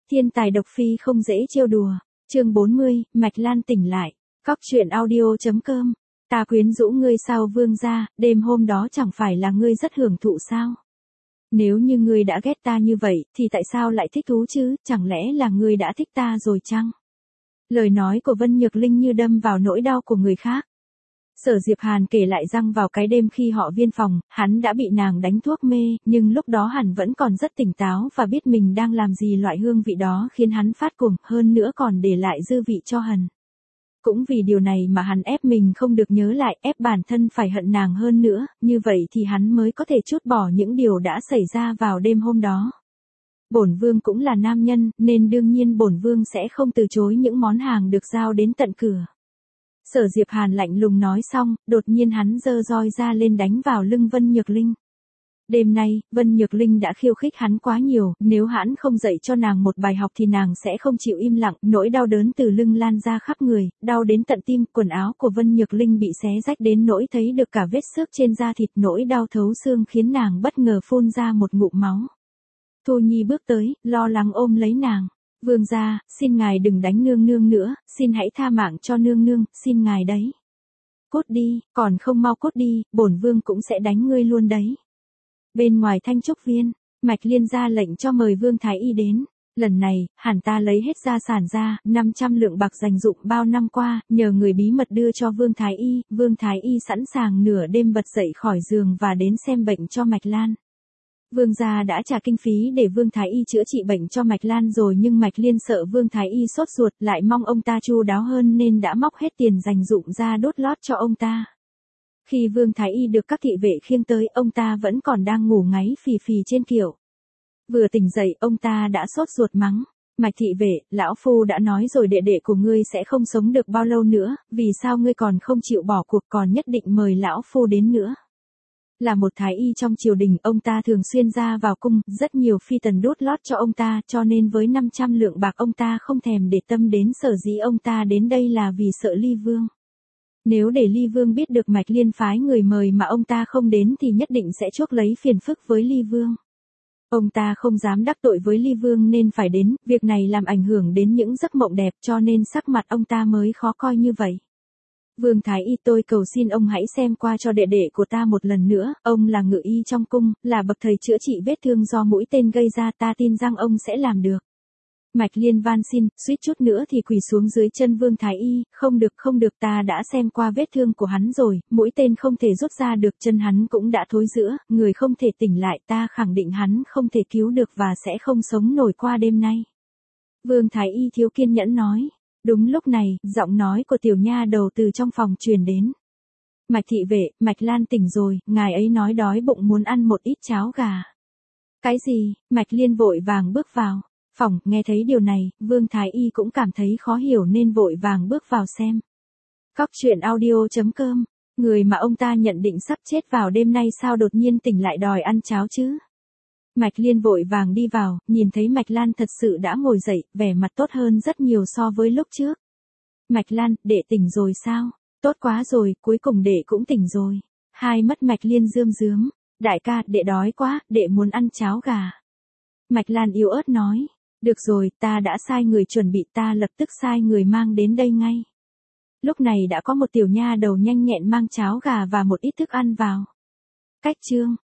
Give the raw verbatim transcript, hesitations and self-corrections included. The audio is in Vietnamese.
Thiên tài độc phi không dễ trêu đùa. Chương bốn mươi, Mạch Lan tỉnh lại. Cóc truyện audio chấm com. Ta quyến rũ ngươi sao vương gia, đêm hôm đó chẳng phải là ngươi rất hưởng thụ sao? Nếu như ngươi đã ghét ta như vậy, thì tại sao lại thích thú chứ, chẳng lẽ là ngươi đã thích ta rồi chăng? Lời nói của Vân Nhược Linh như đâm vào nỗi đau của người khác. Sở Diệp Hàn kể lại rằng vào cái đêm khi họ viên phòng, hắn đã bị nàng đánh thuốc mê, nhưng lúc đó hắn vẫn còn rất tỉnh táo và biết mình đang làm gì, loại hương vị đó khiến hắn phát cuồng, hơn nữa còn để lại dư vị cho hắn. Cũng vì điều này mà hắn ép mình không được nhớ lại, ép bản thân phải hận nàng hơn nữa, như vậy thì hắn mới có thể trút bỏ những điều đã xảy ra vào đêm hôm đó. Bổn vương cũng là nam nhân, nên đương nhiên bổn vương sẽ không từ chối những món hàng được giao đến tận cửa. Sở Diệp Hàn lạnh lùng nói xong, đột nhiên hắn giơ roi ra lên đánh vào lưng Vân Nhược Linh. Đêm nay, Vân Nhược Linh đã khiêu khích hắn quá nhiều, nếu hắn không dạy cho nàng một bài học thì nàng sẽ không chịu im lặng, nỗi đau đớn từ lưng lan ra khắp người, đau đến tận tim, quần áo của Vân Nhược Linh bị xé rách đến nỗi thấy được cả vết xước trên da thịt, nỗi đau thấu xương khiến nàng bất ngờ phun ra một ngụm máu. Thu Nhi bước tới, lo lắng ôm lấy nàng. Vương gia, xin ngài đừng đánh nương nương nữa, xin hãy tha mạng cho nương nương, xin ngài đấy. Cút đi, còn không mau cút đi, bổn vương cũng sẽ đánh ngươi luôn đấy. Bên ngoài Thanh Trúc Viên, Mạch Liên ra lệnh cho mời Vương Thái Y đến. Lần này, hẳn ta lấy hết gia sản ra, năm trăm lượng bạc dành dụng bao năm qua, nhờ người bí mật đưa cho Vương Thái Y, Vương Thái Y sẵn sàng nửa đêm bật dậy khỏi giường và đến xem bệnh cho Mạch Lan. Vương gia đã trả kinh phí để Vương Thái Y chữa trị bệnh cho Mạch Lan rồi, nhưng Mạch Liên sợ Vương Thái Y sốt ruột, lại mong ông ta chu đáo hơn nên đã móc hết tiền dành dụng ra đốt lót cho ông ta. Khi Vương Thái Y được các thị vệ khiêng tới, ông ta vẫn còn đang ngủ ngáy phì phì trên kiệu. Vừa tỉnh dậy, ông ta đã sốt ruột mắng. Mạch thị vệ, lão phu đã nói rồi đệ đệ của ngươi sẽ không sống được bao lâu nữa, vì sao ngươi còn không chịu bỏ cuộc, còn nhất định mời lão phu đến nữa. Là một thái y trong triều đình, ông ta thường xuyên ra vào cung, rất nhiều phi tần đốt lót cho ông ta, cho nên với năm trăm lượng bạc ông ta không thèm để tâm đến, sở dĩ ông ta đến đây là vì sợ Ly Vương. Nếu để Ly Vương biết được Mạch Liên phái người mời mà ông ta không đến thì nhất định sẽ chuốc lấy phiền phức với Ly Vương. Ông ta không dám đắc tội với Ly Vương nên phải đến, việc này làm ảnh hưởng đến những giấc mộng đẹp cho nên sắc mặt ông ta mới khó coi như vậy. Vương Thái Y, tôi cầu xin ông hãy xem qua cho đệ đệ của ta một lần nữa, ông là ngự y trong cung, là bậc thầy chữa trị vết thương do mũi tên gây ra, ta tin rằng ông sẽ làm được. Mạch Liên van xin, suýt chút nữa thì quỳ xuống dưới chân Vương Thái Y, không được không được, ta đã xem qua vết thương của hắn rồi, mũi tên không thể rút ra được, chân hắn cũng đã thối rữa, người không thể tỉnh lại, ta khẳng định hắn không thể cứu được và sẽ không sống nổi qua đêm nay. Vương Thái Y thiếu kiên nhẫn nói. Đúng lúc này, giọng nói của tiểu nha đầu từ trong phòng truyền đến. Mạch thị vệ, Mạch Lan tỉnh rồi, ngài ấy nói đói bụng muốn ăn một ít cháo gà. Cái gì? Mạch Liên vội vàng bước vào phòng, nghe thấy điều này, Vương Thái Y cũng cảm thấy khó hiểu nên vội vàng bước vào xem. Cóc truyện audio chấm com, người mà ông ta nhận định sắp chết vào đêm nay sao đột nhiên tỉnh lại đòi ăn cháo chứ? Mạch Liên vội vàng đi vào, nhìn thấy Mạch Lan thật sự đã ngồi dậy, vẻ mặt tốt hơn rất nhiều so với lúc trước. Mạch Lan, đệ tỉnh rồi sao? Tốt quá rồi, cuối cùng đệ cũng tỉnh rồi. Hai mắt Mạch Liên rơm rớm. Đại ca, đệ đói quá, đệ muốn ăn cháo gà. Mạch Lan yếu ớt nói. Được rồi, ta đã sai người chuẩn bị, ta lập tức sai người mang đến đây ngay. Lúc này đã có một tiểu nha đầu nhanh nhẹn mang cháo gà và một ít thức ăn vào. Cách chương.